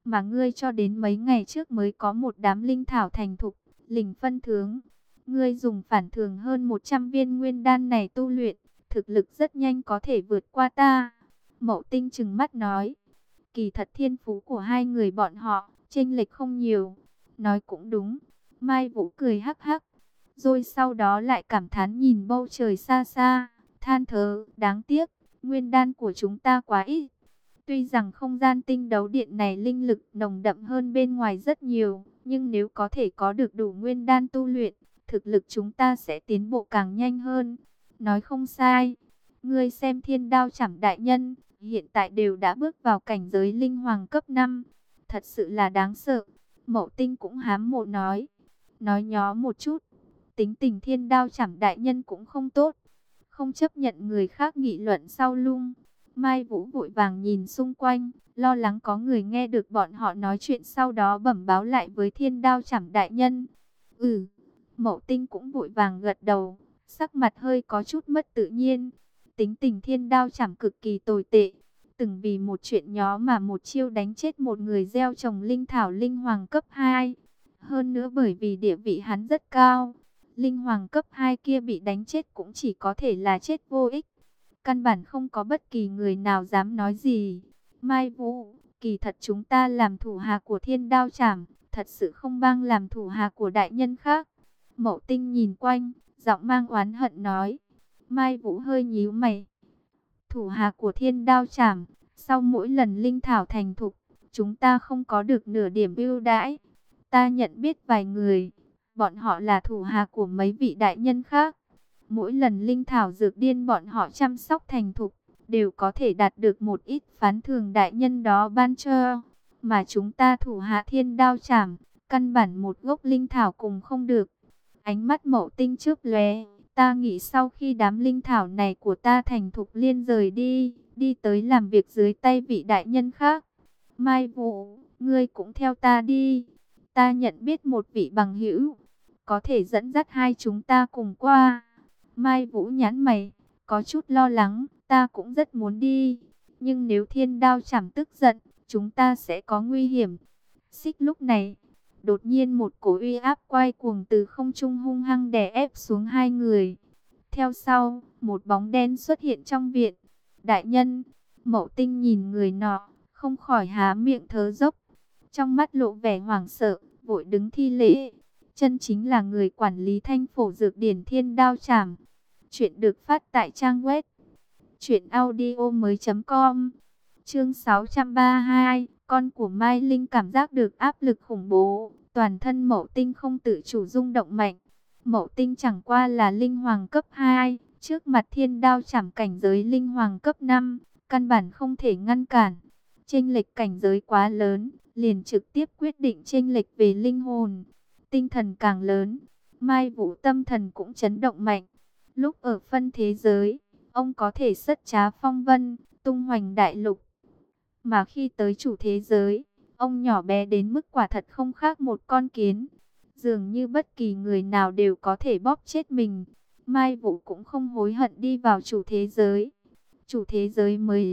Mà ngươi cho đến mấy ngày trước mới có một đám linh thảo thành thục, lình phân tướng. Ngươi dùng phản thường hơn 100 viên nguyên đan này tu luyện, thực lực rất nhanh có thể vượt qua ta. Mậu Tinh trừng mắt nói, kỳ thật thiên phú của hai người bọn họ, chênh lệch không nhiều. Nói cũng đúng, Mai Vũ cười hắc hắc, rồi sau đó lại cảm thán nhìn bầu trời xa xa, than thở, đáng tiếc, nguyên đan của chúng ta quá ít. Tuy rằng không gian tinh đấu điện này linh lực nồng đậm hơn bên ngoài rất nhiều, nhưng nếu có thể có được đủ nguyên đan tu luyện, thực lực chúng ta sẽ tiến bộ càng nhanh hơn. Nói không sai, ngươi xem Thiên Đao Chảm đại nhân, hiện tại đều đã bước vào cảnh giới linh hoàng cấp 5. Thật sự là đáng sợ. Mậu Tinh cũng hám mộ nói nhó một chút. Tính tình Thiên Đao Chảm đại nhân cũng không tốt, không chấp nhận người khác nghị luận sau lưng. Mai Vũ vội vàng nhìn xung quanh, lo lắng có người nghe được bọn họ nói chuyện, sau đó bẩm báo lại với Thiên Đao Chảm đại nhân. Ừ, Mậu Tinh cũng vội vàng gật đầu, sắc mặt hơi có chút mất tự nhiên. Tính tình Thiên Đao Chảm cực kỳ tồi tệ, từng vì một chuyện nhỏ mà một chiêu đánh chết một người gieo trồng linh thảo linh hoàng cấp 2. Hơn nữa bởi vì địa vị hắn rất cao, linh hoàng cấp 2 kia bị đánh chết cũng chỉ có thể là chết vô ích. Căn bản không có bất kỳ người nào dám nói gì. Mai Vũ, kỳ thật chúng ta làm thủ hạ của Thiên Đao Chảm, thật sự không bằng làm thủ hạ của đại nhân khác. Mậu Tinh nhìn quanh, giọng mang oán hận nói. Mai Vũ hơi nhíu mày. Thủ hạ của Thiên Đao Chảm, sau mỗi lần linh thảo thành thục, chúng ta không có được nửa điểm ưu đãi. Ta nhận biết vài người, bọn họ là thủ hạ của mấy vị đại nhân khác. Mỗi lần linh thảo dược điên bọn họ chăm sóc thành thục, đều có thể đạt được một ít phán thưởng đại nhân đó ban cho. Mà chúng ta thủ hạ Thiên Đao Chảm, căn bản một gốc linh thảo cùng không được. Ánh mắt Mậu Tinh chớp lóe, ta nghĩ sau khi đám linh thảo này của ta thành thục liên rời đi tới làm việc dưới tay vị đại nhân khác. Mai Vũ, ngươi cũng theo ta đi. Ta nhận biết một vị bằng hữu, có thể dẫn dắt hai chúng ta cùng qua. Mai Vũ nhãn mày, có chút lo lắng, ta cũng rất muốn đi. Nhưng nếu Thiên Đao Chảm tức giận, chúng ta sẽ có nguy hiểm. Xích lúc này, đột nhiên một cổ uy áp quay cuồng từ không trung hung hăng đè ép xuống hai người. Theo sau, một bóng đen xuất hiện trong viện. Đại nhân, Mậu Tinh nhìn người nọ, không khỏi há miệng thở dốc. Trong mắt lộ vẻ hoảng sợ, vội đứng thi lễ. Chân chính là người quản lý Thanh Phổ Dược Điển Thiên Đao Chảm. Chuyện được phát tại trang web truyệnaudiomoi.com. Chương 632, con của Mai Linh cảm giác được áp lực khủng bố, toàn thân Mậu Tinh không tự chủ rung động mạnh. Mậu Tinh chẳng qua là linh hoàng cấp 2, trước mặt Thiên Đao Chảm cảnh giới linh hoàng cấp 5, căn bản không thể ngăn cản. Chênh lệch cảnh giới quá lớn, liền trực tiếp quyết định chênh lệch về linh hồn. Tinh thần càng lớn, Mai Vũ tâm thần cũng chấn động mạnh. Lúc ở phân thế giới, ông có thể sất trá phong vân, tung hoành đại lục. Mà khi tới chủ thế giới, ông nhỏ bé đến mức quả thật không khác một con kiến. Dường như bất kỳ người nào đều có thể bóp chết mình. Mai Vũ cũng không hối hận đi vào chủ thế giới. Chủ thế giới mới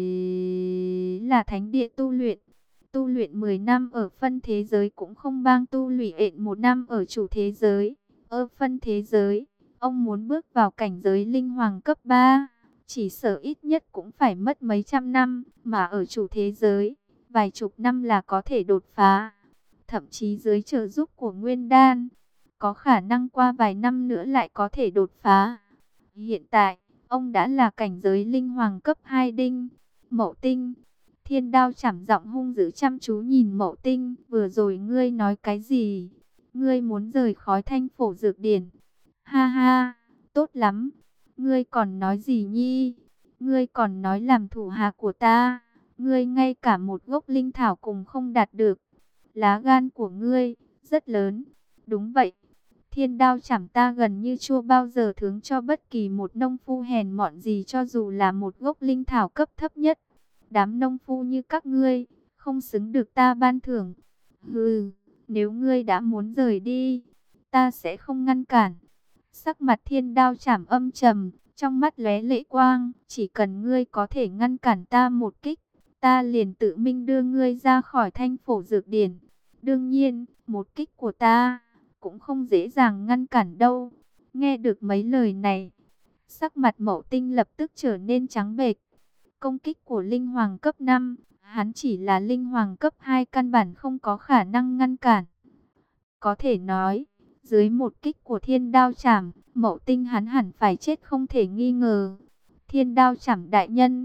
là thánh địa tu luyện. Tu luyện 10 năm ở phân thế giới cũng không bằng tu luyện 1 năm ở chủ thế giới. Ở phân thế giới, ông muốn bước vào cảnh giới linh hoàng cấp 3, chỉ sợ ít nhất cũng phải mất mấy trăm năm, mà ở chủ thế giới, vài chục năm là có thể đột phá. Thậm chí dưới trợ giúp của Nguyên Đan, có khả năng qua vài năm nữa lại có thể đột phá. Hiện tại, ông đã là cảnh giới linh hoàng cấp 2 đinh. Mậu Tinh, Thiên Đao Chảm giọng hung dữ chăm chú nhìn Mậu Tinh, vừa rồi ngươi nói cái gì? Ngươi muốn rời khỏi Thanh Phổ Dược Điển? Ha ha, tốt lắm. Ngươi còn nói gì nhi? Ngươi còn nói làm thủ hạ của ta, ngươi ngay cả một gốc linh thảo cùng không đạt được. Lá gan của ngươi rất lớn. Đúng vậy, Thiên Đao Chảm ta gần như chưa bao giờ thưởng cho bất kỳ một nông phu hèn mọn gì, cho dù là một gốc linh thảo cấp thấp nhất. Đám nông phu như các ngươi, không xứng được ta ban thưởng. Hừ, nếu ngươi đã muốn rời đi, ta sẽ không ngăn cản. Sắc mặt Thiên Đao Chảm âm trầm, trong mắt lóe lệ quang. Chỉ cần ngươi có thể ngăn cản ta một kích, ta liền tự mình đưa ngươi ra khỏi Thanh Phổ Dược Điển. Đương nhiên, một kích của ta cũng không dễ dàng ngăn cản đâu. Nghe được mấy lời này, sắc mặt Mậu Tinh lập tức trở nên trắng bệch. Công kích của linh hoàng cấp 5, hắn chỉ là linh hoàng cấp 2 căn bản không có khả năng ngăn cản. Có thể nói, dưới một kích của Thiên Đao Chảm, Mậu Tinh hắn hẳn phải chết không thể nghi ngờ. Thiên Đao Chảm đại nhân,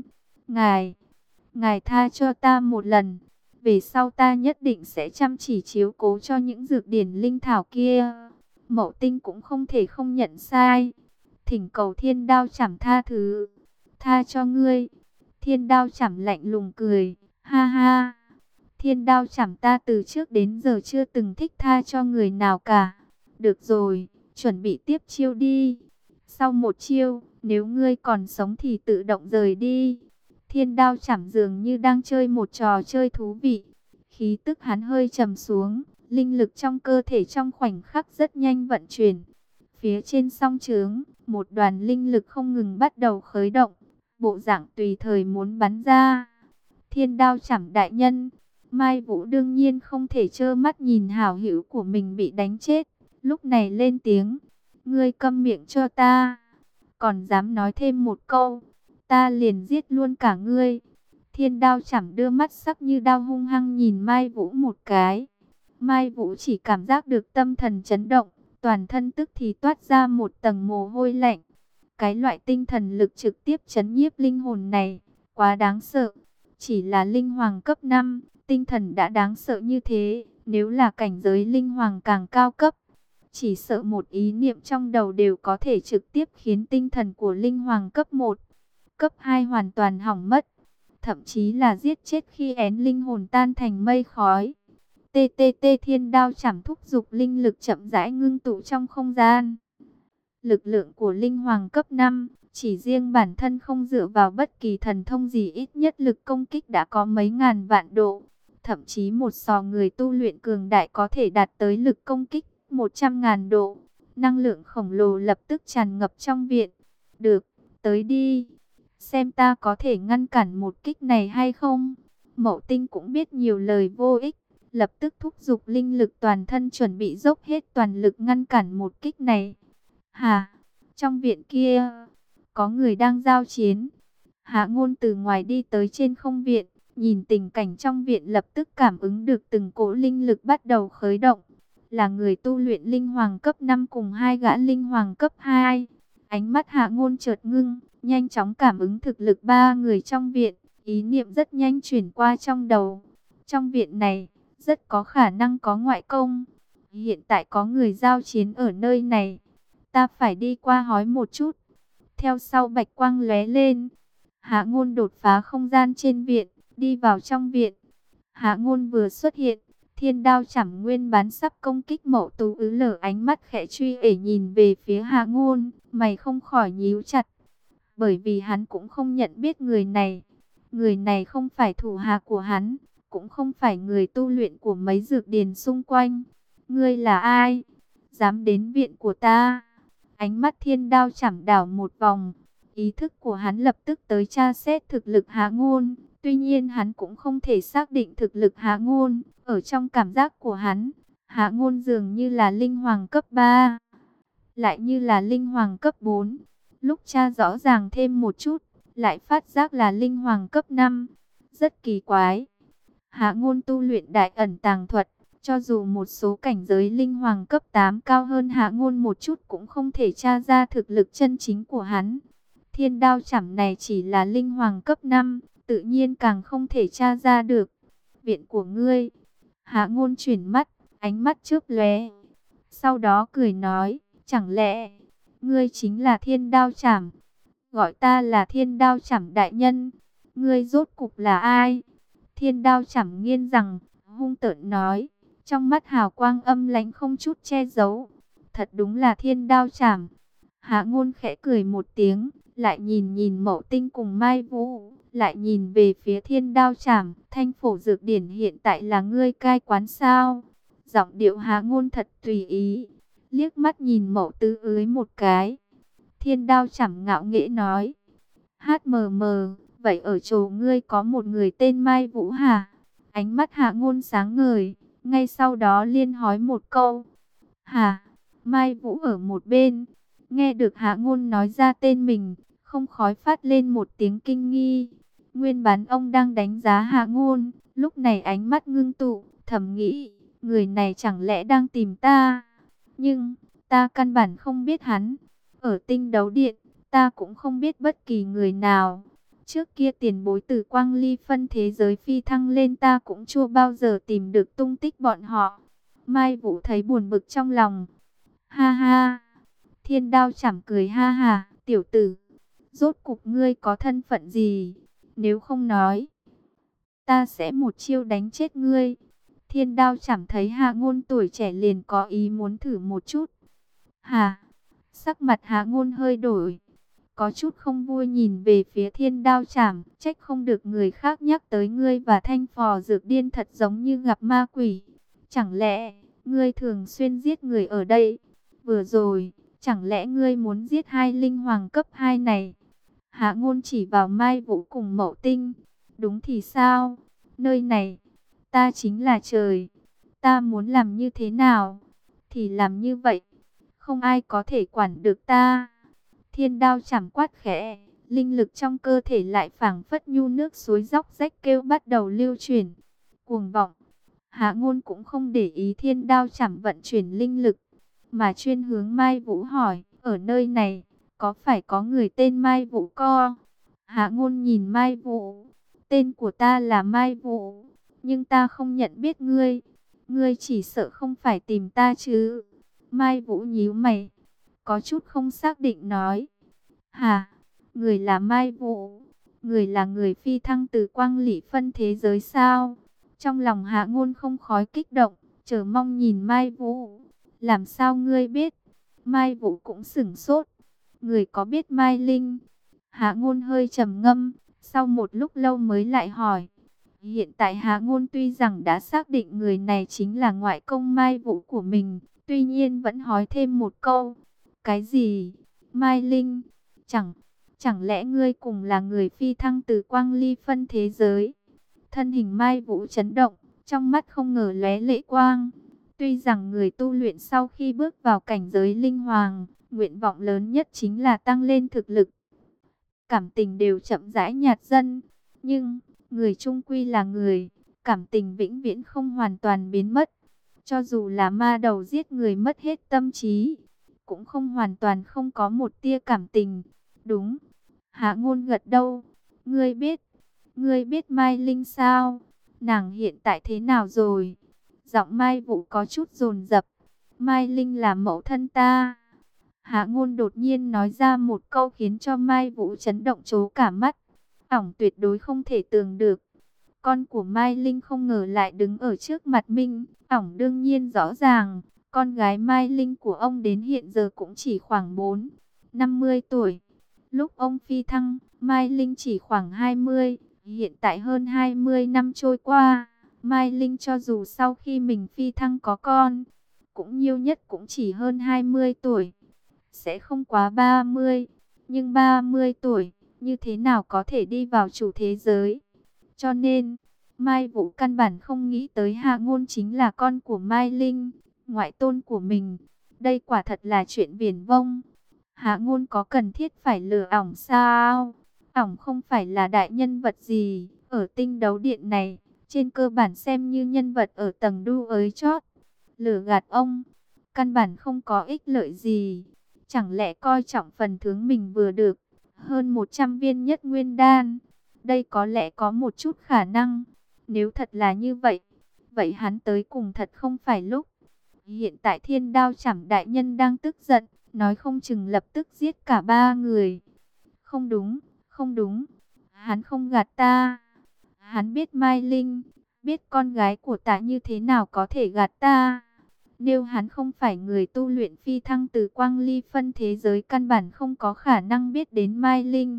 ngài tha cho ta một lần. Về sau ta nhất định sẽ chăm chỉ chiếu cố cho những dược điển linh thảo kia. Mậu Tinh cũng không thể không nhận sai. Thỉnh cầu Thiên Đao Chảm tha thứ. Tha cho ngươi. Thiên Đao Chảm lạnh lùng cười. Ha ha. Thiên Đao Chảm ta từ trước đến giờ chưa từng thích tha cho người nào cả. Được rồi, chuẩn bị tiếp chiêu đi. Sau một chiêu, nếu ngươi còn sống thì tự động rời đi. Thiên Đao Chảm dường như đang chơi một trò chơi thú vị. Khí tức hắn hơi trầm xuống, linh lực trong cơ thể trong khoảnh khắc rất nhanh vận chuyển. Phía trên song chướng, một đoàn linh lực không ngừng bắt đầu khởi động, bộ dạng tùy thời muốn bắn ra. Thiên Đao Chảm đại nhân, Mai Vũ đương nhiên không thể trơ mắt nhìn hảo hữu của mình bị đánh chết, lúc này lên tiếng, ngươi câm miệng cho ta, còn dám nói thêm một câu, ta liền giết luôn cả ngươi. Thiên Đao Chảm đưa mắt sắc như đao hung hăng nhìn Mai Vũ một cái. Mai Vũ chỉ cảm giác được tâm thần chấn động, toàn thân tức thì toát ra một tầng mồ hôi lạnh. Cái loại tinh thần lực trực tiếp chấn nhiếp linh hồn này, quá đáng sợ. Chỉ là linh hoàng cấp 5, tinh thần đã đáng sợ như thế, nếu là cảnh giới linh hoàng càng cao cấp, chỉ sợ một ý niệm trong đầu đều có thể trực tiếp khiến tinh thần của linh hoàng cấp 1, cấp 2 hoàn toàn hỏng mất, thậm chí là giết chết khi én linh hồn tan thành mây khói. TTT Thiên Đao Chảm thúc dục linh lực chậm rãi ngưng tụ trong không gian. Lực lượng của linh hoàng cấp 5, chỉ riêng bản thân không dựa vào bất kỳ thần thông gì, ít nhất lực công kích đã có mấy ngàn vạn độ. Thậm chí một sò người tu luyện cường đại có thể đạt tới lực công kích 100.000 độ. Năng lượng khổng lồ lập tức tràn ngập trong viện. Được, tới đi. Xem ta có thể ngăn cản một kích này hay không. Mậu Tinh cũng biết nhiều lời vô ích, lập tức thúc giục linh lực toàn thân chuẩn bị dốc hết toàn lực ngăn cản một kích này. Hà, trong viện kia, có người đang giao chiến. Hạ Ngôn từ ngoài đi tới trên không viện, nhìn tình cảnh trong viện lập tức cảm ứng được từng cỗ linh lực bắt đầu khởi động. Là người tu luyện linh hoàng cấp 5 cùng hai gã linh hoàng cấp 2. Ánh mắt Hạ Ngôn chợt ngưng, nhanh chóng cảm ứng thực lực ba người trong viện, ý niệm rất nhanh chuyển qua trong đầu. Trong viện này, rất có khả năng có ngoại công. Hiện tại có người giao chiến ở nơi này. Ta phải đi qua hỏi một chút. Theo sau bạch quang lóe lên, Hạ Ngôn đột phá không gian trên viện, đi vào trong viện. Hạ Ngôn vừa xuất hiện, Thiên Đao Chảm nguyên bán sắp công kích Mậu Tú Ứ lở ánh mắt khẽ truy ể nhìn về phía Hạ Ngôn, mày không khỏi nhíu chặt. Bởi vì hắn cũng không nhận biết người này. Người này không phải thủ hạ của hắn, cũng không phải người tu luyện của mấy dược điển xung quanh. Ngươi là ai? Dám đến viện của ta? Ánh mắt Thiên Đao Chảm đảo một vòng, ý thức của hắn lập tức tới tra xét thực lực Hạ Ngôn. Tuy nhiên hắn cũng không thể xác định thực lực Hạ Ngôn. Ở trong cảm giác của hắn, Hạ Ngôn dường như là linh hoàng cấp 3, lại như là linh hoàng cấp 4. Lúc tra rõ ràng thêm một chút, lại phát giác là linh hoàng cấp 5. Rất kỳ quái. Hạ Ngôn tu luyện đại ẩn tàng thuật, cho dù một số cảnh giới linh hoàng cấp 8 cao hơn Hạ Ngôn một chút cũng không thể tra ra thực lực chân chính của hắn. Thiên Đao Chảm này chỉ là linh hoàng cấp 5, tự nhiên càng không thể tra ra được. Viện của ngươi. Hạ Ngôn chuyển mắt, ánh mắt chớp lóe. Sau đó cười nói, chẳng lẽ ngươi chính là Thiên Đao Chảm? Gọi ta là Thiên Đao Chảm đại nhân. Ngươi rốt cục là ai? Thiên Đao Chảm nghiến rằng, hung tợn nói, trong mắt hào quang âm lãnh không chút che giấu. Thật đúng là Thiên Đao Chảm. Hạ Ngôn khẽ cười một tiếng, lại nhìn Mậu Tinh cùng Mai Vũ, lại nhìn về phía Thiên Đao Chảm. Thanh Phổ Dược Điển hiện tại là ngươi cai quán sao? Giọng điệu Hạ Ngôn thật tùy ý, liếc mắt nhìn Mậu Tứ Ưới một cái. Thiên Đao Chảm ngạo nghễ nói, HMM, Vậy ở chỗ ngươi có một người tên Mai Vũ hả? Ánh mắt Hạ Ngôn sáng ngời, ngay sau đó liên hỏi một câu. Hả? Mai Vũ ở một bên, nghe được Hạ Ngôn nói ra tên mình, không khói phát lên một tiếng kinh nghi. Nguyên bản ông đang đánh giá Hạ Ngôn, lúc này ánh mắt ngưng tụ, thầm nghĩ, người này chẳng lẽ đang tìm ta? Nhưng, ta căn bản không biết hắn. Ở Tinh Đấu Điện, ta cũng không biết bất kỳ người nào. Trước kia tiền bối từ Quang Ly phân thế giới phi thăng lên, ta cũng chưa bao giờ tìm được tung tích bọn họ. Mai Vũ thấy buồn bực trong lòng. Ha ha, Thiên Đao Chảm cười ha ha, tiểu tử, rốt cục ngươi có thân phận gì? Nếu không nói, ta sẽ một chiêu đánh chết ngươi. Thiên Đao Chảm thấy Hạ Ngôn tuổi trẻ liền có ý muốn thử một chút. Hà, sắc mặt Hạ Ngôn hơi đổi, có chút không vui nhìn về phía Thiên Đao Chảm, trách không được người khác nhắc tới ngươi và Thanh Phò Dược Điên thật giống như gặp ma quỷ. Chẳng lẽ ngươi thường xuyên giết người ở đây? Vừa rồi, chẳng lẽ ngươi muốn giết hai linh hoàng cấp 2 này? Hạ Ngôn chỉ vào Mai Vũ cùng Mậu Tinh. Đúng thì sao? Nơi này, ta chính là trời. Ta muốn làm như thế nào, thì làm như vậy. Không ai có thể quản được ta. Thiên Đao Chảm quát khẽ, linh lực trong cơ thể lại phảng phất nhu nước suối róc rách kêu bắt đầu lưu chuyển. Cuồng vọng. Hạ Ngôn cũng không để ý Thiên Đao Chảm vận chuyển linh lực, mà chuyên hướng Mai Vũ hỏi, ở nơi này, có phải có người tên Mai Vũ co? Hạ Ngôn nhìn Mai Vũ, tên của ta là Mai Vũ, nhưng ta không nhận biết ngươi. Ngươi chỉ sợ không phải tìm ta chứ? Mai Vũ nhíu mày, có chút không xác định nói. Hả? Người là Mai Vũ? Người là người phi thăng từ Quang Lỷ phân thế giới sao? Trong lòng Hạ Ngôn không khói kích động, chờ mong nhìn Mai Vũ. Làm sao ngươi biết? Mai Vũ cũng sửng sốt. Người có biết Mai Linh? Hạ Ngôn hơi trầm ngâm, sau một lúc lâu mới lại hỏi. Hiện tại Hạ Ngôn tuy rằng đã xác định người này chính là ngoại công Mai Vũ của mình, tuy nhiên vẫn hỏi thêm một câu. Cái gì? Mai Linh? Chẳng lẽ ngươi cùng là người phi thăng từ Quang Ly phân thế giới? Thân hình Mai Vũ chấn động, trong mắt không ngờ lóe lệ quang. Tuy rằng người tu luyện sau khi bước vào cảnh giới linh hoàng, nguyện vọng lớn nhất chính là tăng lên thực lực. Cảm tình đều chậm rãi nhạt dần, nhưng người chung quy là người, cảm tình vĩnh viễn không hoàn toàn biến mất. Cho dù là ma đầu giết người mất hết tâm trí, cũng không hoàn toàn không có một tia cảm tình. Đúng. Hạ Ngôn gật đầu. Ngươi biết Mai Linh sao? Nàng hiện tại thế nào rồi? Giọng Mai Vũ có chút dồn dập. Mai Linh là mẫu thân ta. Hạ Ngôn đột nhiên nói ra một câu khiến cho Mai Vũ chấn động trố cả mắt. Ỏng tuyệt đối không thể tưởng được. Con của Mai Linh không ngờ lại đứng ở trước mặt mình. Ỏng đương nhiên rõ ràng, con gái Mai Linh của ông đến hiện giờ cũng chỉ khoảng 50 tuổi. Lúc ông phi thăng, Mai Linh chỉ khoảng 20. Hiện tại hơn 20 năm trôi qua, Mai Linh cho dù sau khi mình phi thăng có con, cũng nhiều nhất cũng chỉ hơn 20 tuổi. Sẽ không quá 30, nhưng 30 tuổi, như thế nào có thể đi vào chủ thế giới? Cho nên, Mai Vũ căn bản không nghĩ tới Hạ Ngôn chính là con của Mai Linh, ngoại tôn của mình. Đây quả thật là chuyện viển vông. Hạ Ngôn có cần thiết phải lừa ỏng sao? Ỏng không phải là đại nhân vật gì, ở Tinh Đấu Điện này, trên cơ bản xem như nhân vật ở tầng đu ới chót. Lừa gạt ông, căn bản không có ích lợi gì. Chẳng lẽ coi trọng phần thưởng mình vừa được, hơn 100 viên nhất nguyên đan. Đây có lẽ có một chút khả năng. Nếu thật là như vậy, vậy hắn tới cùng thật không phải lúc. Hiện tại Thiên Đao Chảm đại nhân đang tức giận, nói không chừng lập tức giết cả 3 người. Không đúng, không đúng. Hắn không gạt ta. Hắn biết Mai Linh, biết con gái của ta, như thế nào có thể gạt ta. Nếu hắn không phải người tu luyện phi thăng từ Quang Ly phân thế giới, căn bản không có khả năng biết đến Mai Linh.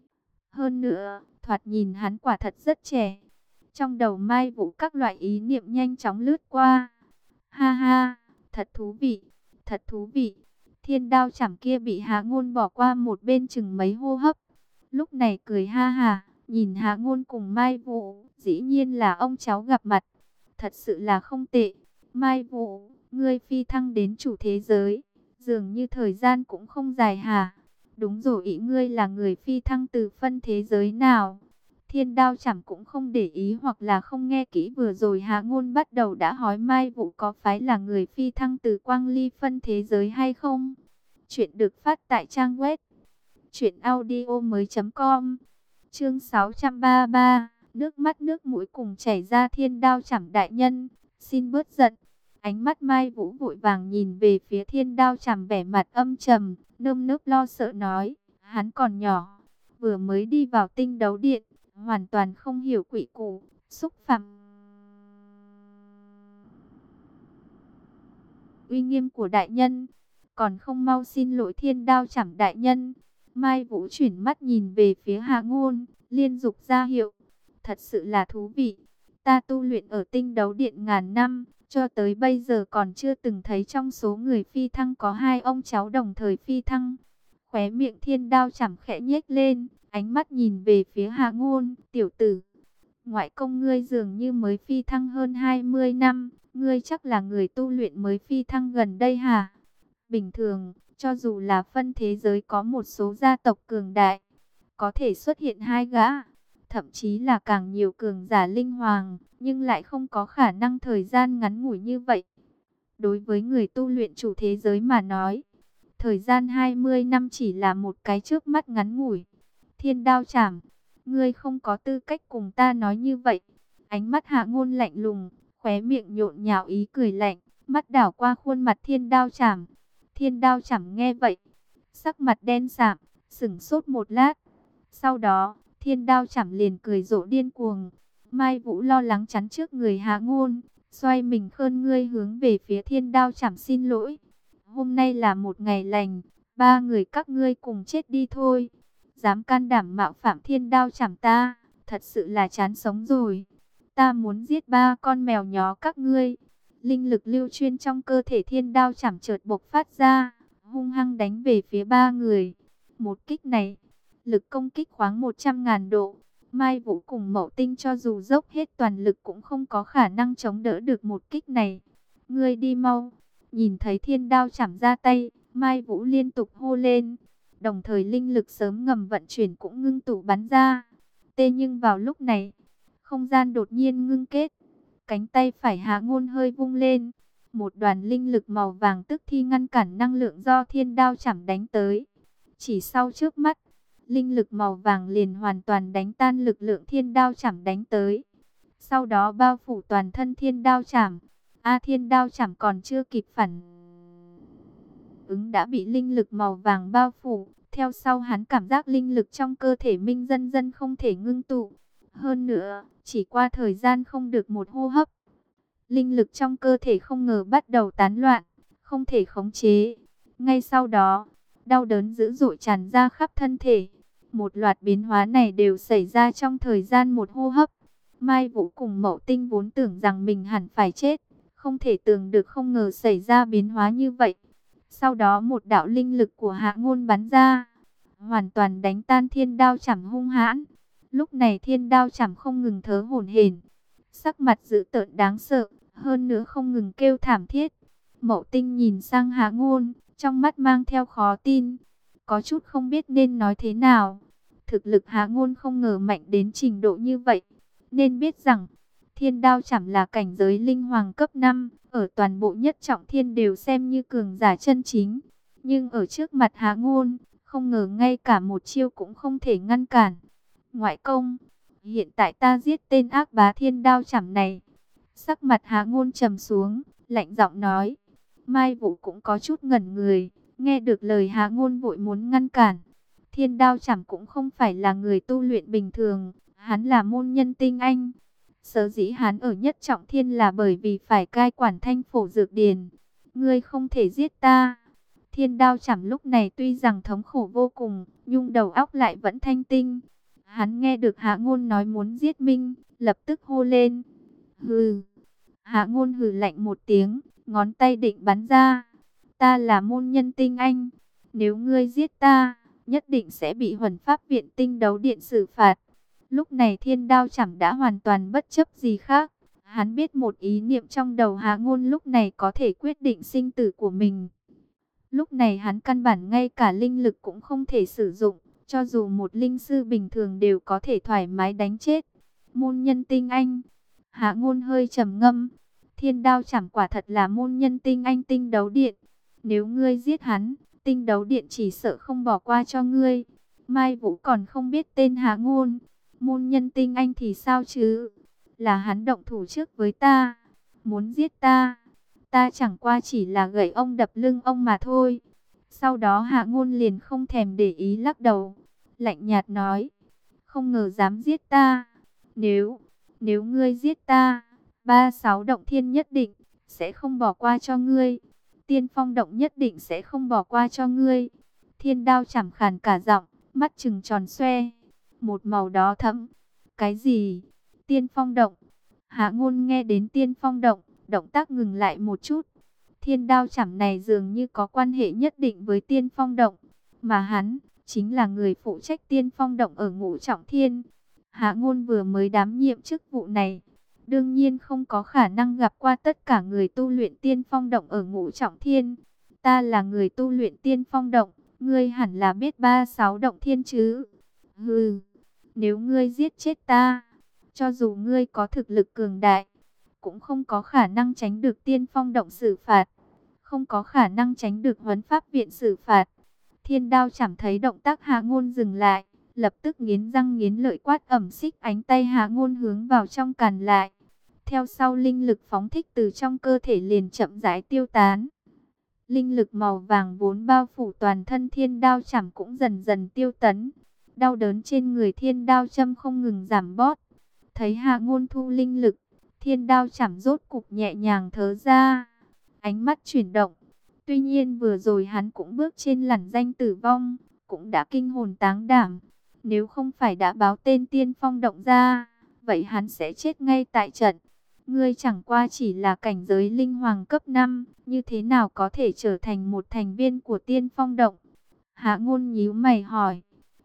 Hơn nữa, thoạt nhìn hắn quả thật rất trẻ. Trong đầu Mai Vũ các loại ý niệm nhanh chóng lướt qua. Ha ha, thật thú vị, thật thú vị. Thiên Đao Chảm kia bị Hạ Ngôn bỏ qua một bên chừng mấy hô hấp. Lúc này cười ha ha, Nhìn Hạ Ngôn cùng Mai Vũ, dĩ nhiên là ông cháu gặp mặt. Thật sự là không tệ. Mai Vũ, ngươi phi thăng đến chủ thế giới, dường như thời gian cũng không dài hả? Đúng rồi, ý ngươi là người phi thăng từ phân thế giới nào? Thiên Đao Chảm cũng không để ý hoặc là không nghe kỹ vừa rồi Hạ Ngôn bắt đầu đã hỏi Mai Vũ có phải là người phi thăng từ Quang Ly phân thế giới hay không? Chuyện được phát tại trang web truyệnaudiomoi.com. Chương 633, nước mắt nước mũi cùng chảy ra. Thiên Đao Chảm đại nhân, xin bớt giận. Ánh mắt Mai Vũ vội vàng nhìn về phía Thiên Đao Chảm, vẻ mặt âm trầm, nơm nớp lo sợ nói, hắn còn nhỏ, vừa mới đi vào Tinh Đấu Điện, hoàn toàn không hiểu quy củ, xúc phạm uy nghiêm của đại nhân, còn không mau xin lỗi Thiên Đao Chảm đại nhân. Mai Vũ chuyển mắt nhìn về phía Hạ Ngôn, liên dục ra hiệu, thật sự là thú vị. Ta tu luyện ở Tinh Đấu Điện ngàn năm, cho tới bây giờ còn chưa từng thấy trong số người phi thăng có hai ông cháu đồng thời phi thăng. Khóe miệng Thiên Đao Chảm khẽ nhếch lên, ánh mắt nhìn về phía Hạ Ngôn, tiểu tử, ngoại công ngươi dường như mới phi thăng hơn 20 năm, ngươi chắc là người tu luyện mới phi thăng gần đây hả? Bình thường, cho dù là phân thế giới có một số gia tộc cường đại, có thể xuất hiện hai gã, thậm chí là càng nhiều cường giả linh hoàng, nhưng lại không có khả năng thời gian ngắn ngủi như vậy. Đối với người tu luyện chủ thế giới mà nói, thời gian 20 năm chỉ là một cái chớp mắt ngắn ngủi. Thiên Đao Chảm, ngươi không có tư cách cùng ta nói như vậy. Ánh mắt Hạ Ngôn lạnh lùng, khóe miệng nhộn nhạo ý cười lạnh, mắt đảo qua khuôn mặt Thiên Đao Chảm. Thiên Đao Chảm nghe vậy, sắc mặt đen sạm, sững sốt một lát. Sau đó, Thiên Đao Chảm liền cười rộ điên cuồng. Mai Vũ lo lắng chắn trước người Hạ Ngôn, xoay mình khơn ngươi hướng về phía Thiên Đao Chảm xin lỗi. Hôm nay là một ngày lành, ba người các ngươi cùng chết đi thôi. Dám can đảm mạo phạm Thiên Đao Chảm ta, thật sự là chán sống rồi. Ta muốn giết ba con mèo nhó các ngươi. Linh lực lưu chuyên trong cơ thể Thiên Đao Chảm chợt bộc phát ra, hung hăng đánh về phía ba người. Một kích này, lực công kích khoáng 100.000 độ. Mai Vũ cùng Mậu Tinh cho dù dốc hết toàn lực cũng không có khả năng chống đỡ được một kích này. Ngươi đi mau. Nhìn thấy Thiên Đao Chảm ra tay, Mai Vũ liên tục hô lên. Đồng thời linh lực sớm ngầm vận chuyển cũng ngưng tụ bắn ra. Nhưng vào lúc này, không gian đột nhiên ngưng kết. Cánh tay phải Hạ Ngôn hơi vung lên. Một đoàn linh lực màu vàng tức thì ngăn cản năng lượng do Thiên Đao Chảm đánh tới. Chỉ sau trước mắt, linh lực màu vàng liền hoàn toàn đánh tan lực lượng Thiên Đao Chảm đánh tới. Sau đó bao phủ toàn thân Thiên Đao Chảm. Thiên Đao Chảm còn chưa kịp phản ứng đã bị linh lực màu vàng bao phủ. Theo sau hắn cảm giác linh lực trong cơ thể mình dần dần không thể ngưng tụ. Hơn nữa, chỉ qua thời gian không được một hô hấp, linh lực trong cơ thể không ngờ bắt đầu tán loạn, không thể khống chế. Ngay sau đó, đau đớn dữ dội tràn ra khắp thân thể. Một loạt biến hóa này đều xảy ra trong thời gian một hô hấp. Mai Vũ cùng Mậu Tinh vốn tưởng rằng mình hẳn phải chết, không thể tưởng được không ngờ xảy ra biến hóa như vậy. Sau đó một đạo linh lực của Hạ Ngôn bắn ra, hoàn toàn đánh tan Thiên Đao Chảm hung hãn. Lúc này Thiên Đao Chảm không ngừng thở hổn hển, sắc mặt dữ tợn đáng sợ, hơn nữa không ngừng kêu thảm thiết. Mậu Tinh nhìn sang Hạ Ngôn, trong mắt mang theo khó tin, có chút không biết nên nói thế nào. Thực lực Hạ Ngôn không ngờ mạnh đến trình độ như vậy, nên biết rằng Thiên Đao Chảm là cảnh giới linh hoàng cấp 5, ở toàn bộ nhất trọng thiên đều xem như cường giả chân chính. Nhưng ở trước mặt Hạ Ngôn, không ngờ ngay cả một chiêu cũng không thể ngăn cản. Ngoại công, hiện tại ta giết tên ác bá Thiên Đao Chảm này. Sắc mặt Hạ Ngôn trầm xuống, lạnh giọng nói. Mai Vũ cũng có chút ngẩn người, nghe được lời Hạ Ngôn vội muốn ngăn cản. Thiên Đao Chảm cũng không phải là người tu luyện bình thường, hắn là môn nhân tinh anh. Sở dĩ hắn ở nhất trọng thiên là bởi vì phải cai quản Thanh Phổ Dược Điền. Ngươi không thể giết ta. Thiên Đao Chảm lúc này tuy rằng thống khổ vô cùng, nhưng đầu óc lại vẫn thanh tinh. Hắn nghe được Hạ Ngôn nói muốn giết Minh, lập tức hô lên. Hừ. Hạ Ngôn hừ lạnh một tiếng, ngón tay định bắn ra. Ta là môn nhân tinh anh. Nếu ngươi giết ta, nhất định sẽ bị Huấn Pháp Viện Tinh Đấu Điện xử phạt. Lúc này Thiên Đao Chảm đã hoàn toàn bất chấp gì khác. Hắn biết một ý niệm trong đầu Hạ Ngôn lúc này có thể quyết định sinh tử của mình. Lúc này hắn căn bản ngay cả linh lực cũng không thể sử dụng, cho dù một linh sư bình thường đều có thể thoải mái đánh chết. Môn nhân tinh anh. Hạ Ngôn hơi trầm ngâm. Thiên Đao Chảm quả thật là môn nhân tinh anh Tinh Đấu Điện. Nếu ngươi giết hắn, Tinh Đấu Điện chỉ sợ không bỏ qua cho ngươi. Mai Vũ còn không biết tên Hạ Ngôn. Môn nhân tinh anh thì sao chứ? Là hắn động thủ trước với ta, muốn giết ta. Ta chẳng qua chỉ là gậy ông đập lưng ông mà thôi. Sau đó Hạ Ngôn liền không thèm để ý lắc đầu, lạnh nhạt nói, không ngờ dám giết ta. Nếu ngươi giết ta, 36 động thiên nhất định sẽ không bỏ qua cho ngươi. Tiên Phong động nhất định sẽ không bỏ qua cho ngươi. Thiên Đao Chảm khàn cả giọng, mắt trừng tròn xoe, một màu đỏ thẫm. Cái gì? Tiên Phong động? Hạ Ngôn nghe đến Tiên Phong động, động tác ngừng lại một chút. Thiên Đao Chảm này dường như có quan hệ nhất định với Tiên Phong động, mà hắn chính là người phụ trách Tiên Phong động ở Ngũ Trọng Thiên. Hạ Ngôn vừa mới đảm nhiệm chức vụ này, đương nhiên không có khả năng gặp qua tất cả người tu luyện Tiên Phong động ở Ngũ Trọng Thiên. Ta là người tu luyện Tiên Phong động, ngươi hẳn là biết 36 động thiên chứ? Hừ, nếu ngươi giết chết ta, cho dù ngươi có thực lực cường đại, cũng không có khả năng tránh được Tiên Phong động xử phạt, không có khả năng tránh được Huấn Pháp viện xử phạt. Thiên Đao Chảm thấy động tác Hạ Ngôn dừng lại, lập tức nghiến răng nghiến lợi quát ầm xích ánh tay Hạ Ngôn hướng vào trong càn lại. Theo sau linh lực phóng thích từ trong cơ thể liền chậm rãi tiêu tán. Linh lực màu vàng vốn bao phủ toàn thân Thiên Đao Chảm cũng dần dần tiêu tán. Đau đớn trên người Thiên Đao Châm không ngừng giảm bớt. Thấy Hạ Ngôn thu linh lực, Thiên Đao Chảm rốt cục nhẹ nhàng thở ra, ánh mắt chuyển động. Tuy nhiên vừa rồi hắn cũng bước trên lằn ranh tử vong, cũng đã kinh hồn táng đảm. Nếu không phải đã báo tên Tiên Phong động ra, vậy hắn sẽ chết ngay tại trận. Ngươi chẳng qua chỉ là cảnh giới linh hoàng cấp 5, như thế nào có thể trở thành một thành viên của Tiên Phong động? Hạ Ngôn nhíu mày hỏi.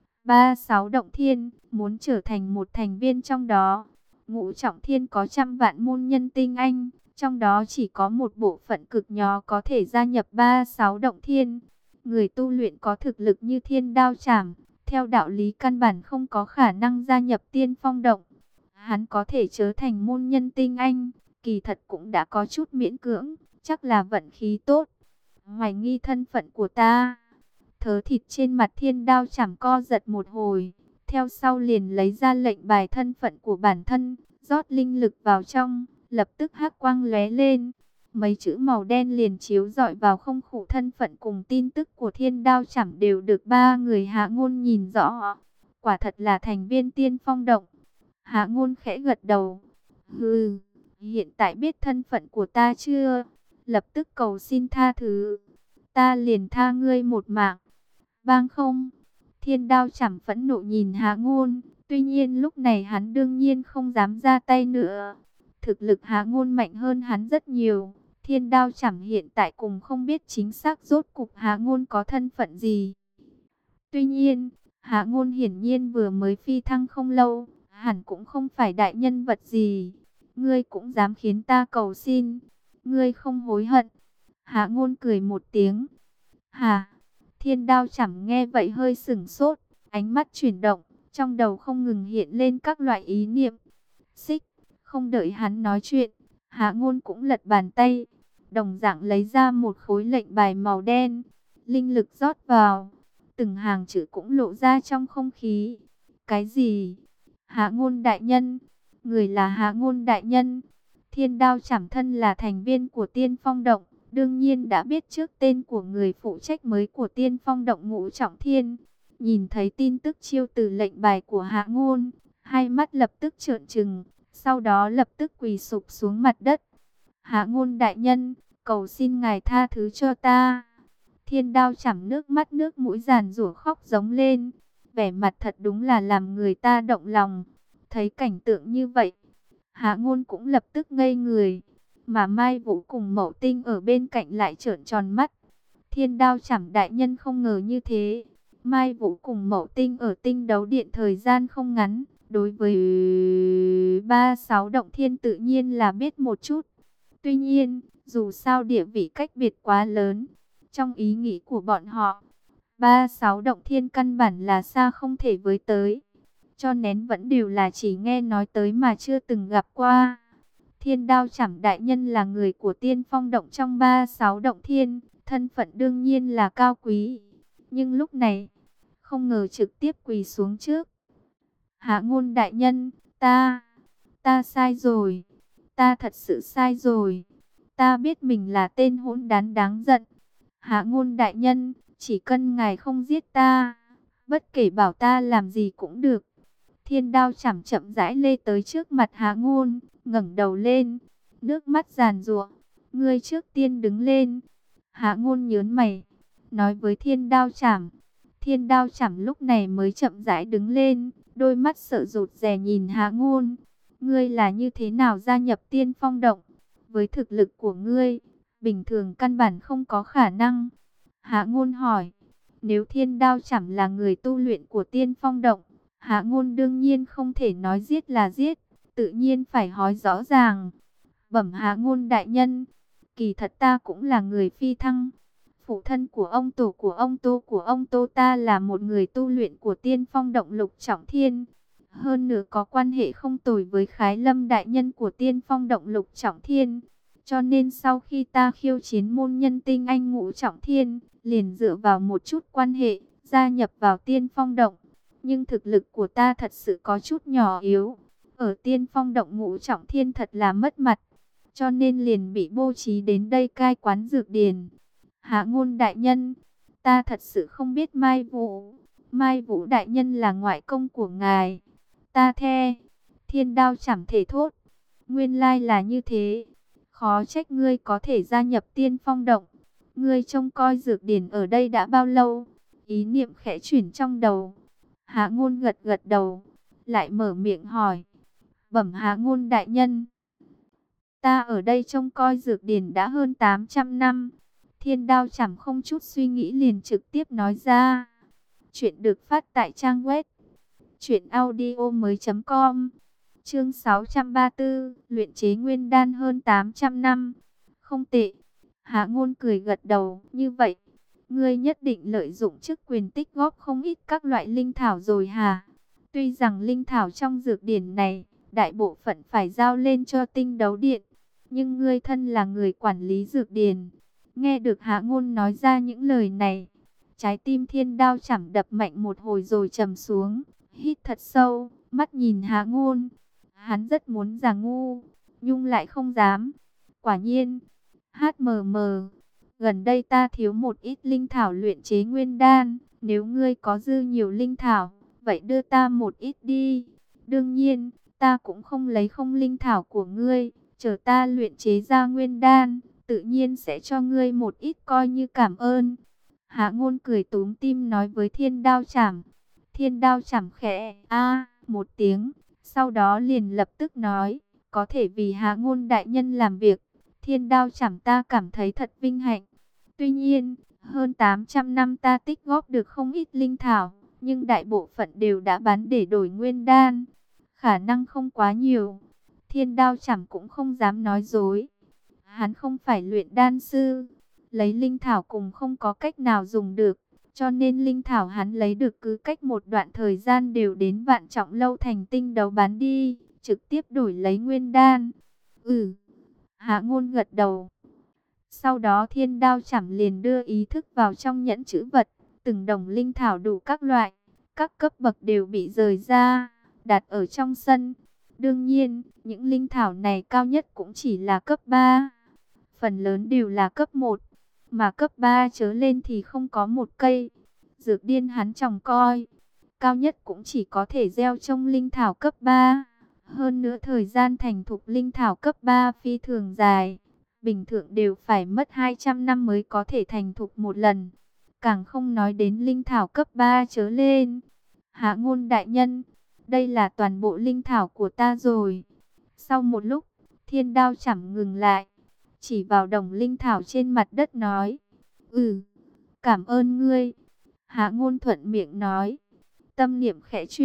36 động thiên, muốn trở thành một thành viên trong đó. Ngũ Trọng Thiên có trăm vạn môn nhân tinh anh, trong đó chỉ có một bộ phận cực nhỏ có thể gia nhập 36 động thiên. Người tu luyện có thực lực như Thiên Đao Chảm, theo đạo lý căn bản không có khả năng gia nhập Tiên Phong động. Hắn có thể trở thành môn nhân tinh anh, kỳ thật cũng đã có chút miễn cưỡng, chắc là vận khí tốt. Hoài nghi thân phận của ta. Thớ thịt trên mặt Thiên Đao Chảm co giật một hồi, theo sau liền lấy ra lệnh bài thân phận của bản thân, rót linh lực vào trong, lập tức hắc quang lóe lên. Mấy chữ màu đen liền chiếu rọi vào không khủ thân phận cùng tin tức của Thiên Đao Chảm đều được ba người Hạ Ngôn nhìn rõ. Quả thật là thành viên Tiên Phong động. Hạ Ngôn khẽ gật đầu. Hừ, hiện tại biết thân phận của ta chưa? Lập tức cầu xin tha thứ. Ta liền tha ngươi một mạng. Bang không? Thiên Đao Chảm phẫn nộ nhìn Hạ Ngôn. Tuy nhiên lúc này hắn đương nhiên không dám ra tay nữa. Thực lực Hạ Ngôn mạnh hơn hắn rất nhiều. Thiên Đao Chảm hiện tại cùng không biết chính xác rốt cục Hạ Ngôn có thân phận gì. Tuy nhiên, Hạ Ngôn hiển nhiên vừa mới phi thăng không lâu, hẳn cũng không phải đại nhân vật gì. Ngươi cũng dám khiến ta cầu xin. Ngươi không hối hận. Hạ Ngôn cười một tiếng. Hả? Thiên Đao Chảm nghe vậy hơi sửng sốt, ánh mắt chuyển động, trong đầu không ngừng hiện lên các loại ý niệm. Xích, không đợi hắn nói chuyện, Hạ Ngôn cũng lật bàn tay, đồng dạng lấy ra một khối lệnh bài màu đen, linh lực rót vào, từng hàng chữ cũng lộ ra trong không khí. Cái gì? Hạ Ngôn đại nhân, người là Hạ Ngôn đại nhân. Thiên Đao Chảm thân là thành viên của Tiên Phong động, đương nhiên đã biết trước tên của người phụ trách mới của Tiên Phong động Ngũ Trọng Thiên. Nhìn thấy tin tức chiêu từ lệnh bài của Hạ Ngôn, hai mắt lập tức trợn trừng, sau đó lập tức quỳ sụp xuống mặt đất. Hạ Ngôn đại nhân, cầu xin ngài tha thứ cho ta. Thiên Đao Chảm nước mắt nước mũi giàn giụa khóc giống lên, vẻ mặt thật đúng là làm người ta động lòng. Thấy cảnh tượng như vậy, Hạ Ngôn cũng lập tức ngây người, mà Mai Vũ cùng Mậu Tinh ở bên cạnh lại trợn tròn mắt. Thiên Đao Chảm đại nhân không ngờ như thế. Mai Vũ cùng Mậu Tinh ở Tinh Đấu Điện thời gian không ngắn, đối với 36 động thiên tự nhiên là biết một chút. Tuy nhiên, dù sao địa vị cách biệt quá lớn, trong ý nghĩ của bọn họ, 36 động thiên căn bản là xa không thể với tới. Cho nên vẫn đều là chỉ nghe nói tới mà chưa từng gặp qua. Thiên Đao Chảm đại nhân là người của Tiên Phong động trong 36 động thiên, thân phận đương nhiên là cao quý. Nhưng lúc này, không ngờ trực tiếp quỳ xuống trước. Hạ Ngôn đại nhân, ta sai rồi. Ta thật sự sai rồi. Ta biết mình là tên hỗn đản đáng giận. Hạ Ngôn đại nhân, chỉ cần ngài không giết ta, bất kể bảo ta làm gì cũng được. Thiên Đao Chảm chậm rãi lê tới trước mặt Hạ Ngôn, ngẩng đầu lên, nước mắt giàn giụa. Ngươi trước tiên đứng lên. Hạ Ngôn nhớn mày, nói với Thiên Đao Chảm. Thiên Đao Chảm lúc này mới chậm rãi đứng lên, đôi mắt sợ rụt rè nhìn Hạ Ngôn. Ngươi là như thế nào gia nhập Tiên Phong động? Với thực lực của ngươi, bình thường căn bản không có khả năng. Hạ Ngôn hỏi. Nếu Thiên Đao Chảm là người tu luyện của Tiên Phong động, Hạ Ngôn đương nhiên không thể nói giết là giết, tự nhiên phải hỏi rõ ràng. Bẩm Hạ Ngôn đại nhân, kỳ thật ta cũng là người phi thăng. Phụ thân của ông tổ của ông Tô ta là một người tu luyện của Tiên Phong động Lục Trọng Thiên. Hơn nữa có quan hệ không tồi với Khái Lâm đại nhân của Tiên Phong động Lục Trọng Thiên. Cho nên sau khi ta khiêu chiến môn nhân tinh anh Ngũ Trọng Thiên, liền dựa vào một chút quan hệ, gia nhập vào Tiên Phong động. Nhưng thực lực của ta thật sự có chút nhỏ yếu. Ở Tiên Phong động Ngũ Trọng Thiên thật là mất mặt. Cho nên liền bị bố trí đến đây cai quán dược điền. Hạ Ngôn đại nhân, ta thật sự không biết Mai Vũ. Mai Vũ đại nhân là ngoại công của ngài. Ta the. Thiên Đao Chảm thể thốt. Nguyên lai là như thế. Khó trách ngươi có thể gia nhập Tiên Phong động. Ngươi trông coi dược điển ở đây đã bao lâu? Ý niệm khẽ chuyển trong đầu. Hạ Ngôn gật gật đầu, lại mở miệng hỏi. Bẩm Hạ Ngôn đại nhân, ta ở đây trông coi dược điển đã hơn 800 năm. Thiên Đao Chảm không chút suy nghĩ liền trực tiếp nói ra. Chuyện được phát tại trang web truyệnaudiomoi.com. Chương 634, luyện chế nguyên đan hơn 800 năm. Không tệ. Hạ Ngôn cười gật đầu, như vậy, ngươi nhất định lợi dụng chức quyền tích góp không ít các loại linh thảo rồi hả? Tuy rằng linh thảo trong dược điển này, đại bộ phận phải giao lên cho Tinh Đấu Điện, nhưng ngươi thân là người quản lý dược điển. Nghe được Hạ Ngôn nói ra những lời này, trái tim Thiên Đao Chảm đập mạnh một hồi rồi trầm xuống, hít thật sâu, mắt nhìn Hạ Ngôn. Hắn rất muốn giả ngu, nhưng lại không dám. Quả nhiên, HMM, gần đây ta thiếu một ít linh thảo luyện chế nguyên đan. Nếu ngươi có dư nhiều linh thảo, vậy đưa ta một ít đi. Đương nhiên, ta cũng không lấy không linh thảo của ngươi. Chờ ta luyện chế ra nguyên đan, tự nhiên sẽ cho ngươi một ít coi như cảm ơn. Hạ Ngôn cười túm tim nói với Thiên Đao Chảm. Thiên Đao Chảm khẽ một tiếng, sau đó liền lập tức nói, có thể vì Hạ Ngôn đại nhân làm việc, Thiên Đao Chảm ta cảm thấy thật vinh hạnh. Tuy nhiên, hơn 800 năm ta tích góp được không ít linh thảo, nhưng đại bộ phận đều đã bán để đổi nguyên đan. Khả năng không quá nhiều. Thiên Đao Chảm cũng không dám nói dối. Hắn không phải luyện đan sư, lấy linh thảo cùng không có cách nào dùng được. Cho nên linh thảo hắn lấy được cứ cách một đoạn thời gian đều đến Vạn Trọng Lâu thành Tinh Đấu bán đi, trực tiếp đổi lấy nguyên đan. Hạ Ngôn gật đầu. Sau đó Thiên Đao Chảm liền đưa ý thức vào trong nhẫn trữ vật, từng đồng linh thảo đủ các loại, các cấp bậc đều bị rời ra, đặt ở trong sân. Đương nhiên, những linh thảo này cao nhất cũng chỉ là cấp 3, phần lớn đều là cấp 1, mà cấp 3 trở lên thì không có một cây. Dược điên hắn trồng coi, cao nhất cũng chỉ có thể gieo trồng linh thảo cấp 3. Hơn nữa thời gian thành thục linh thảo cấp 3 phi thường dài, bình thường đều phải mất 200 năm mới có thể thành thục một lần. Càng không nói đến linh thảo cấp 3 trở lên. Hạ Ngôn đại nhân, đây là toàn bộ linh thảo của ta rồi. Sau một lúc, Thiên Đao Chảm ngừng lại, chỉ vào đồng linh thảo trên mặt đất nói, cảm ơn ngươi. Hạ Ngôn thuận miệng nói, tâm niệm khẽ chuyển,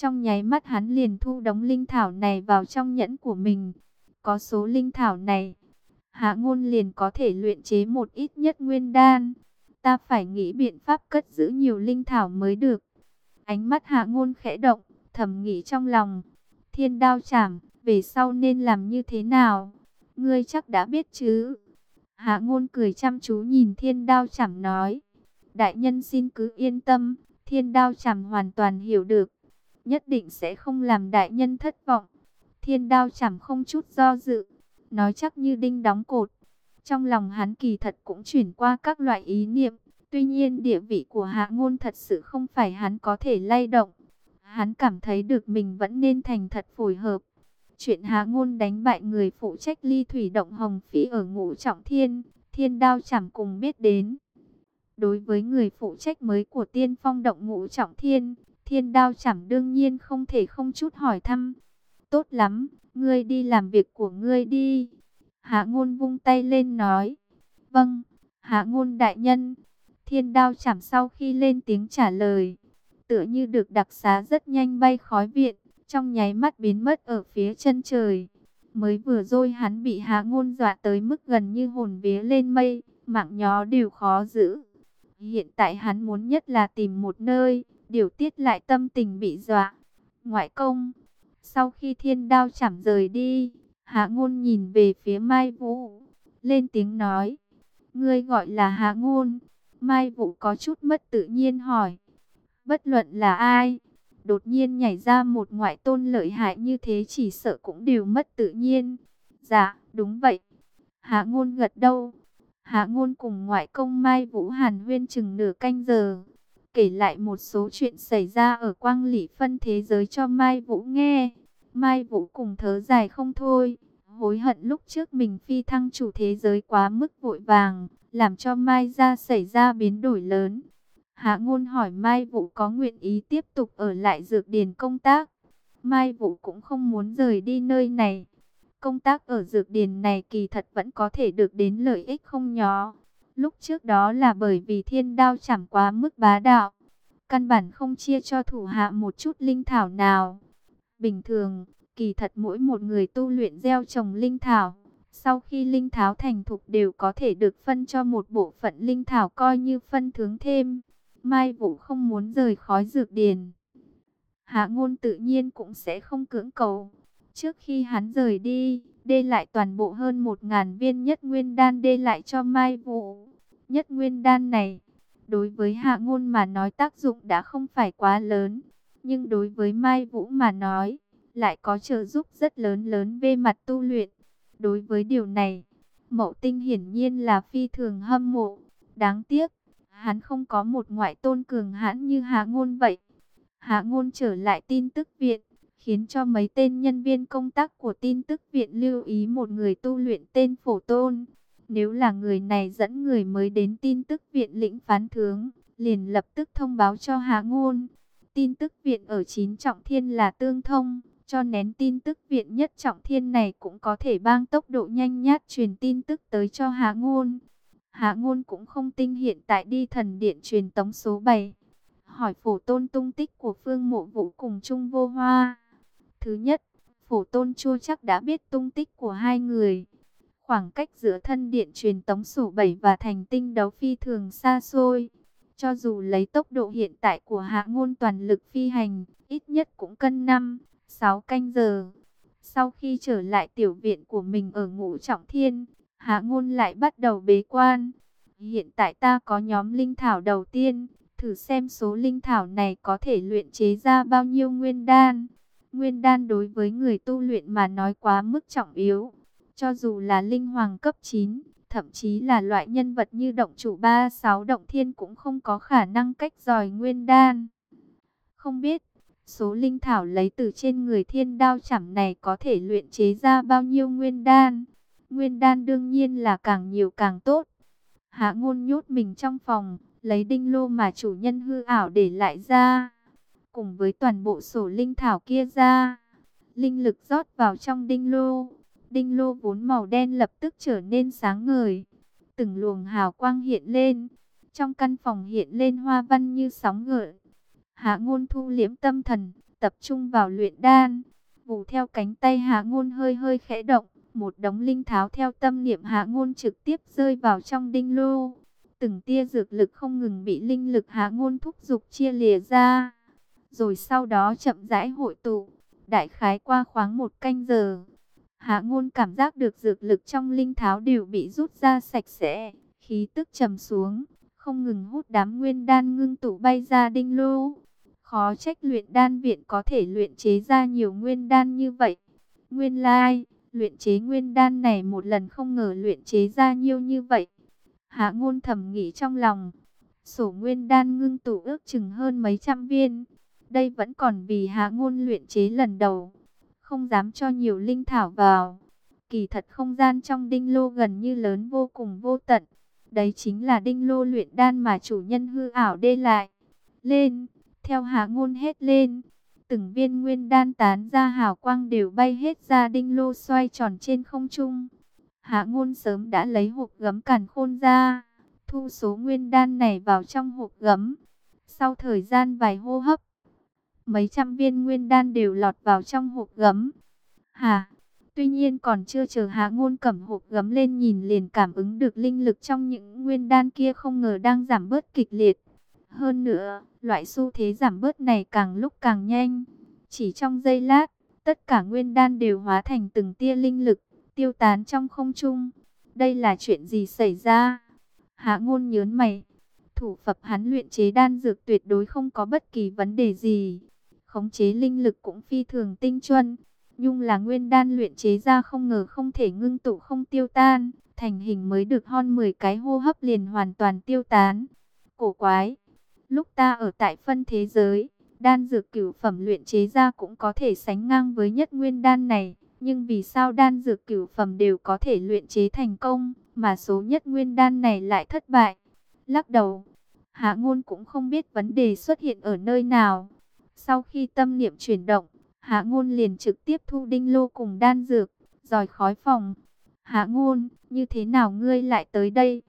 Trong nháy mắt hắn liền thu đống linh thảo này vào trong nhẫn của mình. Có số linh thảo này, Hạ Ngôn liền có thể luyện chế một ít nhất nguyên đan. Ta phải nghĩ biện pháp cất giữ nhiều linh thảo mới được. Ánh mắt Hạ Ngôn khẽ động, thầm nghĩ trong lòng. Thiên đao chảm, về sau nên làm như thế nào? Ngươi chắc đã biết chứ? Hạ Ngôn cười chăm chú nhìn Thiên đao chảm nói. Đại nhân xin cứ yên tâm, Thiên đao chảm hoàn toàn hiểu được. Nhất định sẽ không làm đại nhân thất vọng. Thiên đao chảm không chút do dự, nói chắc như đinh đóng cột. Trong lòng hắn kỳ thật cũng chuyển qua các loại ý niệm. Tuy nhiên địa vị của Hạ Ngôn thật sự không phải hắn có thể lay động. Hắn cảm thấy được mình vẫn nên thành thật phối hợp. Chuyện Hạ Ngôn đánh bại người phụ trách Ly Thủy Động Hồng Phỉ ở Ngũ Trọng Thiên, Thiên đao chảm cùng biết đến. Đối với người phụ trách mới của Tiên Phong Động Ngũ Trọng Thiên, Thiên đao chảm đương nhiên không thể không chút hỏi thăm. Tốt lắm, ngươi đi làm việc của ngươi đi. Hạ Ngôn vung tay lên nói. Vâng, Hạ Ngôn đại nhân. Thiên đao chảm sau khi lên tiếng trả lời, tựa như được đặc xá rất nhanh bay khói viện, trong nháy mắt biến mất ở phía chân trời. Mới vừa rồi hắn bị Hạ Ngôn dọa tới mức gần như hồn vía lên mây, mạng nhó đều khó giữ. Hiện tại hắn muốn nhất là tìm một nơi, điều tiết lại tâm tình bị dọa. Ngoại công. Sau khi thiên đao chảm rời đi, Hạ Ngôn nhìn về phía Mai Vũ, lên tiếng nói. Ngươi gọi là Hạ Ngôn? Mai Vũ có chút mất tự nhiên hỏi. Bất luận là ai, đột nhiên nhảy ra một ngoại tôn lợi hại như thế chỉ sợ cũng đều mất tự nhiên. Dạ, đúng vậy. Hạ Ngôn gật đầu. Hạ Ngôn cùng ngoại công Mai Vũ hàn huyên chừng nửa canh giờ, kể lại một số chuyện xảy ra ở Quang Lỷ Phân thế giới cho Mai Vũ nghe. Mai Vũ cùng thở dài không thôi, hối hận lúc trước mình phi thăng chủ thế giới quá mức vội vàng, làm cho Mai gia xảy ra biến đổi lớn. Hạ Ngôn hỏi Mai Vũ có nguyện ý tiếp tục ở lại Dược Điền công tác. Mai Vũ cũng không muốn rời đi nơi này. Công tác ở Dược Điền này kỳ thật vẫn có thể được đến lợi ích không nhỏ. Lúc trước đó là bởi vì thiên đao chảm quá mức bá đạo, căn bản không chia cho thủ hạ một chút linh thảo nào. Bình thường, kỳ thật mỗi một người tu luyện gieo trồng linh thảo, sau khi linh thảo thành thục đều có thể được phân cho một bộ phận linh thảo coi như phân thưởng thêm. Mai Vũ không muốn rời khỏi Dược Điền, Hạ Ngôn tự nhiên cũng sẽ không cưỡng cầu. Trước khi hắn rời đi, để lại toàn bộ hơn 1000 viên nhất nguyên đan để lại cho Mai Vũ. Nhất nguyên đan này, đối với Hạ Ngôn mà nói tác dụng đã không phải quá lớn, nhưng đối với Mai Vũ mà nói, lại có trợ giúp rất lớn về mặt tu luyện. Đối với điều này, Mậu Tinh hiển nhiên là phi thường hâm mộ. Đáng tiếc, hắn không có một ngoại tôn cường hãn như Hạ Ngôn vậy. Hạ Ngôn trở lại tin tức viện, khiến cho mấy tên nhân viên công tác của tin tức viện lưu ý một người tu luyện tên Phổ Tôn. Nếu là người này dẫn người mới đến tin tức viện lĩnh phán thướng, liền lập tức thông báo cho Hạ Ngôn. Tin tức viện ở 9 trọng thiên là tương thông, cho nên tin tức viện nhất trọng thiên này cũng có thể bang tốc độ nhanh nhát truyền tin tức tới cho Hạ Ngôn. Hạ Ngôn cũng không tinh hiện tại đi thần điện truyền tống số 7. Hỏi Phổ Tôn tung tích của Phương Mộ Vũ cùng Trung Vô Hoa. Thứ nhất, Phổ Tôn chưa chắc đã biết tung tích của hai người. Khoảng cách giữa thân điện truyền tống số 7 và thành tinh đấu phi thường xa xôi. Cho dù lấy tốc độ hiện tại của Hạ Ngôn toàn lực phi hành, ít nhất cũng cân 5-6 canh giờ. Sau khi trở lại tiểu viện của mình ở Ngũ Trọng Thiên, Hạ Ngôn lại bắt đầu bế quan. Hiện tại ta có nhóm linh thảo đầu tiên, thử xem số linh thảo này có thể luyện chế ra bao nhiêu nguyên đan. Nguyên đan đối với người tu luyện mà nói quá mức trọng yếu. Cho dù là linh hoàng cấp 9, thậm chí là loại nhân vật như động chủ 36 động thiên cũng không có khả năng cách dòi nguyên đan. Không biết, số linh thảo lấy từ trên người thiên đao chảm này có thể luyện chế ra bao nhiêu nguyên đan. Nguyên đan đương nhiên là càng nhiều càng tốt. Hạ Ngôn nhốt mình trong phòng, lấy đinh lô mà chủ nhân hư ảo để lại ra, cùng với toàn bộ sổ linh thảo kia ra. Linh lực rót vào trong đinh lô. Đinh lô vốn màu đen lập tức trở nên sáng ngời. Từng luồng hào quang hiện lên. Trong căn phòng hiện lên hoa văn như sóng gợn. Hạ Ngôn thu liễm tâm thần, tập trung vào luyện đan. Vù theo cánh tay Hạ Ngôn hơi hơi khẽ động, một đống linh tháo theo tâm niệm Hạ Ngôn trực tiếp rơi vào trong đinh lô. Từng tia dược lực không ngừng bị linh lực Hạ Ngôn thúc giục chia lìa ra, rồi sau đó chậm rãi hội tụ. Đại khái qua khoảng 1 canh giờ, Hạ Ngôn cảm giác được dược lực trong linh tháo đều bị rút ra sạch sẽ, khí tức trầm xuống, không ngừng hút đám nguyên đan ngưng tụ bay ra đinh lô. Khó trách luyện đan viện có thể luyện chế ra nhiều nguyên đan như vậy. Nguyên lai, luyện chế nguyên đan này một lần không ngờ luyện chế ra nhiều như vậy. Hạ Ngôn thầm nghĩ trong lòng. Sổ nguyên đan ngưng tụ ước chừng hơn mấy trăm viên. Đây vẫn còn vì Hạ Ngôn luyện chế lần đầu, không dám cho nhiều linh thảo vào. Kỳ thật không gian trong đinh lô gần như lớn vô cùng vô tận. Đấy chính là đinh lô luyện đan mà chủ nhân hư ảo để lại. Lên, theo Hạ Ngôn hét lên, từng viên nguyên đan tán ra hào quang đều bay hết ra đinh lô xoay tròn trên không trung. Hạ Ngôn sớm đã lấy hộp gấm càn khôn ra, thu số nguyên đan này vào trong hộp gấm. Sau thời gian vài hô hấp, mấy trăm viên nguyên đan đều lọt vào trong hộp gấm. Tuy nhiên còn chưa chờ Hạ Ngôn cầm hộp gấm lên nhìn liền cảm ứng được linh lực trong những nguyên đan kia không ngờ đang giảm bớt kịch liệt. Hơn nữa, loại xu thế giảm bớt này càng lúc càng nhanh. Chỉ trong giây lát, tất cả nguyên đan đều hóa thành từng tia linh lực, tiêu tán trong không trung. Đây là chuyện gì xảy ra? Hạ Ngôn nhớn mày. Thủ pháp hắn luyện chế đan dược tuyệt đối không có bất kỳ vấn đề gì. Khống chế linh lực cũng phi thường tinh chuẩn. Nhưng là nguyên đan luyện chế ra không ngờ không thể ngưng tụ không tiêu tan. Thành hình mới được hơn 10 cái hô hấp liền hoàn toàn tiêu tán. Cổ quái. Lúc ta ở tại phân thế giới, đan dược cửu phẩm luyện chế ra cũng có thể sánh ngang với nhất nguyên đan này. Nhưng vì sao đan dược cửu phẩm đều có thể luyện chế thành công, mà số nhất nguyên đan này lại thất bại? Lắc đầu, Hạ Ngôn cũng không biết vấn đề xuất hiện ở nơi nào. Sau khi tâm niệm chuyển động, Hạ Ngôn liền trực tiếp thu đinh lô cùng đan dược, rời khỏi phòng. Hạ Ngôn, như thế nào ngươi lại tới đây?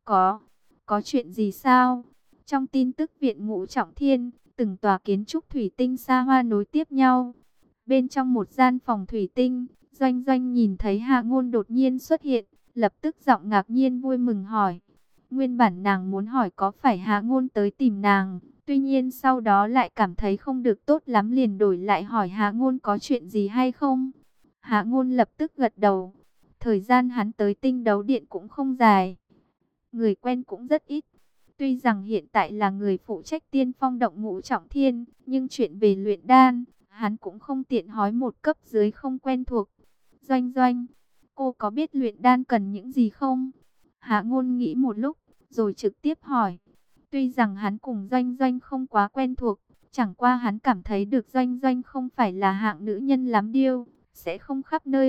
Có chuyện gì sao? Trong tin tức viện Ngũ Trọng Thiên, từng tòa kiến trúc thủy tinh xa hoa nối tiếp nhau. Bên trong một gian phòng thủy tinh, Doanh Doanh nhìn thấy Hạ Ngôn đột nhiên xuất hiện, lập tức giọng ngạc nhiên vui mừng hỏi. Nguyên bản nàng muốn hỏi có phải Hạ Ngôn tới tìm nàng, tuy nhiên sau đó lại cảm thấy không được tốt lắm liền đổi lại hỏi Hạ Ngôn có chuyện gì hay không. Hạ Ngôn lập tức gật đầu. Thời gian hắn tới Tinh Đấu Điện cũng không dài, người quen cũng rất ít. Tuy rằng hiện tại là người phụ trách Tiên Phong động Ngũ Trọng Thiên, nhưng chuyện về luyện đan, hắn cũng không tiện hỏi một cấp dưới không quen thuộc. Doanh Doanh, cô có biết luyện đan cần những gì không? Hạ Ngôn nghĩ một lúc, rồi trực tiếp hỏi. Tuy rằng hắn cùng Doanh Doanh không quá quen thuộc, chẳng qua hắn cảm thấy được Doanh Doanh không phải là hạng nữ nhân lắm điêu, sẽ không khắp nơi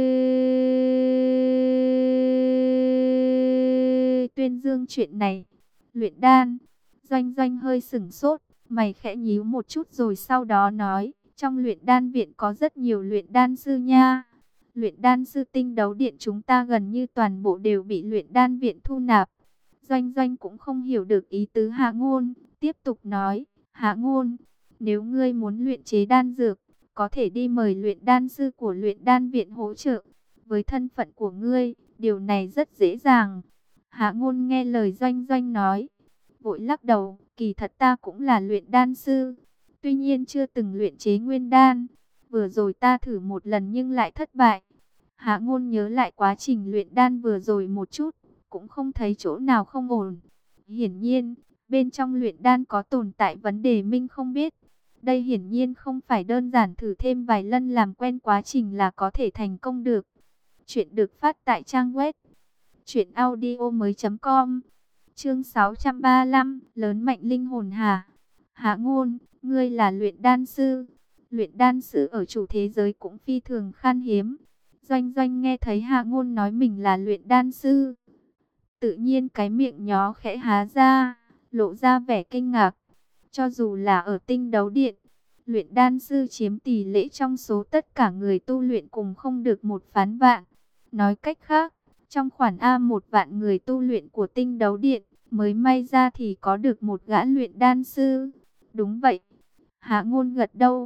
tuyên dương chuyện này. Luyện đan. Doanh Doanh hơi sửng sốt, mày khẽ nhíu một chút rồi sau đó nói, trong luyện đan viện có rất nhiều luyện đan sư nha. Luyện đan sư Tinh Đấu Điện chúng ta gần như toàn bộ đều bị luyện đan viện thu nạp. Doanh Doanh cũng không hiểu được ý tứ Hạ Ngôn, tiếp tục nói, Hạ Ngôn, nếu ngươi muốn luyện chế đan dược, có thể đi mời luyện đan sư của luyện đan viện hỗ trợ. Với thân phận của ngươi, điều này rất dễ dàng. Hạ Ngôn nghe lời Doanh Doanh nói, vội lắc đầu, kỳ thật ta cũng là luyện đan sư, tuy nhiên chưa từng luyện chế nguyên đan. Vừa rồi ta thử một lần nhưng lại thất bại. Hạ Ngôn nhớ lại quá trình luyện đan vừa rồi một chút, cũng không thấy chỗ nào không ổn. Hiển nhiên, bên trong luyện đan có tồn tại vấn đề mình không biết. Đây hiển nhiên không phải đơn giản thử thêm vài lần làm quen quá trình là có thể thành công được. Chuyện được phát tại trang web truyệnaudiomoi.com. Chương 635, lớn mạnh linh hồn hả? Hạ Ngôn, ngươi là luyện đan sư. Luyện đan sư ở chủ thế giới cũng phi thường khan hiếm. Doanh Doanh nghe thấy Hạ Ngôn nói mình là luyện đan sư, tự nhiên cái miệng nhó khẽ há ra, lộ ra vẻ kinh ngạc. Cho dù là ở Tinh Đấu Điện, luyện đan sư chiếm tỷ lệ trong số tất cả người tu luyện cùng không được 1/1000. Nói cách khác, trong khoản A1 vạn người tu luyện của Tinh Đấu Điện, mới may ra thì có được một gã luyện đan sư. Đúng vậy. Hạ Ngôn gật đầu.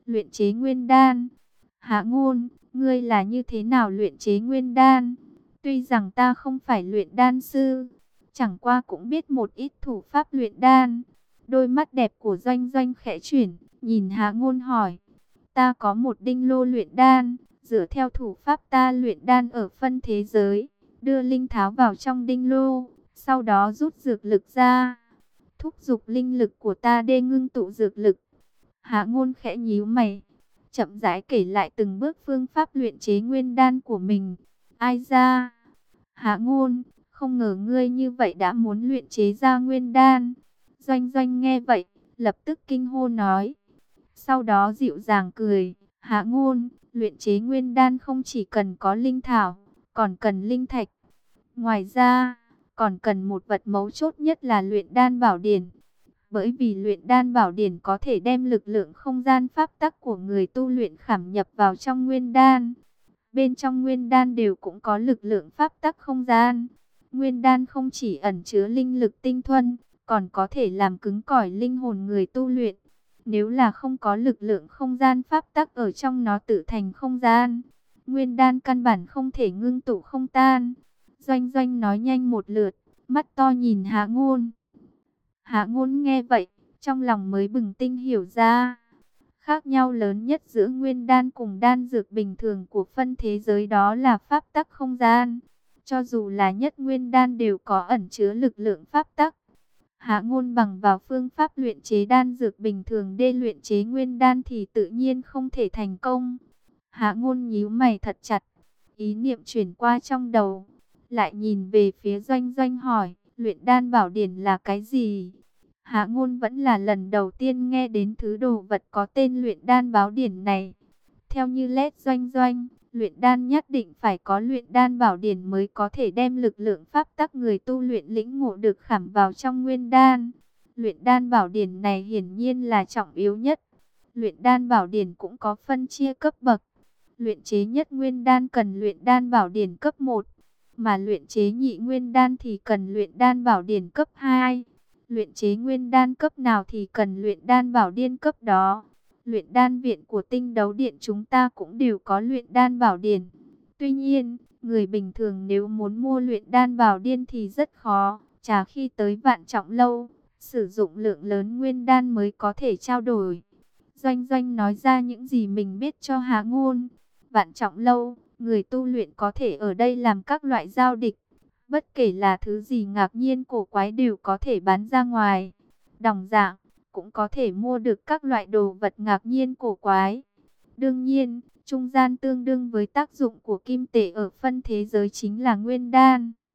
Luyện chế nguyên đan. Hạ Ngôn, ngươi là như thế nào luyện chế nguyên đan? Tuy rằng ta không phải luyện đan sư, chẳng qua cũng biết một ít thủ pháp luyện đan. Đôi mắt đẹp của Doanh Doanh khẽ chuyển, nhìn Hạ Ngôn hỏi. Ta có một đinh lô luyện đan, dựa theo thủ pháp ta luyện đan ở phân thế giới, đưa linh tháo vào trong đinh lô, sau đó rút dược lực ra, thúc giục linh lực của ta để ngưng tụ dược lực. Hạ Ngôn khẽ nhíu mày, chậm rãi kể lại từng bước phương pháp luyện chế nguyên đan của mình. Ai ra? Hạ Ngôn, không ngờ ngươi như vậy đã muốn luyện chế ra nguyên đan. Doanh Doanh nghe vậy, lập tức kinh hô nói. Sau đó dịu dàng cười, Hạ Ngôn, luyện chế nguyên đan không chỉ cần có linh thảo, còn cần linh thạch. Ngoài ra, còn cần một vật mấu chốt nhất là luyện đan bảo điển. Bởi vì luyện đan bảo điển có thể đem lực lượng không gian pháp tắc của người tu luyện khảm nhập vào trong nguyên đan. Bên trong nguyên đan đều cũng có lực lượng pháp tắc không gian. Nguyên đan không chỉ ẩn chứa linh lực tinh thuần, còn có thể làm cứng cỏi linh hồn người tu luyện. Nếu là không có lực lượng không gian pháp tắc ở trong nó tự thành không gian, nguyên đan căn bản không thể ngưng tụ không tan. Doanh Doanh nói nhanh một lượt, mắt to nhìn Hạ Ngôn. Hạ Ngôn nghe vậy, trong lòng mới bừng tỉnh hiểu ra. Khác nhau lớn nhất giữa nguyên đan cùng đan dược bình thường của phân thế giới đó là pháp tắc không gian. Cho dù là nhất nguyên đan đều có ẩn chứa lực lượng pháp tắc. Hạ Ngôn bằng vào phương pháp luyện chế đan dược bình thường để luyện chế nguyên đan thì tự nhiên không thể thành công. Hạ Ngôn nhíu mày thật chặt, ý niệm chuyển qua trong đầu, lại nhìn về phía Doanh Doanh hỏi, luyện đan bảo điển là cái gì? Hạ Ngôn vẫn là lần đầu tiên nghe đến thứ đồ vật có tên luyện đan bảo điển này. Theo như lét Doanh Doanh, luyện đan nhất định phải có luyện đan bảo điển mới có thể đem lực lượng pháp tắc người tu luyện lĩnh ngộ được khảm vào trong nguyên đan. Luyện đan bảo điển này hiển nhiên là trọng yếu nhất. Luyện đan bảo điển cũng có phân chia cấp bậc. Luyện chế nhất nguyên đan cần luyện đan bảo điển cấp 1, mà luyện chế nhị nguyên đan thì cần luyện đan bảo điển cấp 2. Luyện chế nguyên đan cấp nào thì cần luyện đan bảo điển cấp đó. Luyện đan viện của Tinh Đấu Điện chúng ta cũng đều có luyện đan bảo điển. Tuy nhiên, người bình thường nếu muốn mua luyện đan bảo điển thì rất khó. Chả khi tới Vạn Trọng Lâu, sử dụng lượng lớn nguyên đan mới có thể trao đổi. Doanh Doanh nói ra những gì mình biết cho Hạ Ngôn. Vạn Trọng Lâu, người tu luyện có thể ở đây làm các loại giao dịch. Bất kể là thứ gì ngạc nhiên cổ quái đều có thể bán ra ngoài. Đồng dạng, cũng có thể mua được các loại đồ vật ngạc nhiên cổ quái. Đương nhiên, trung gian tương đương với tác dụng của kim tệ ở phân thế giới chính là nguyên đan.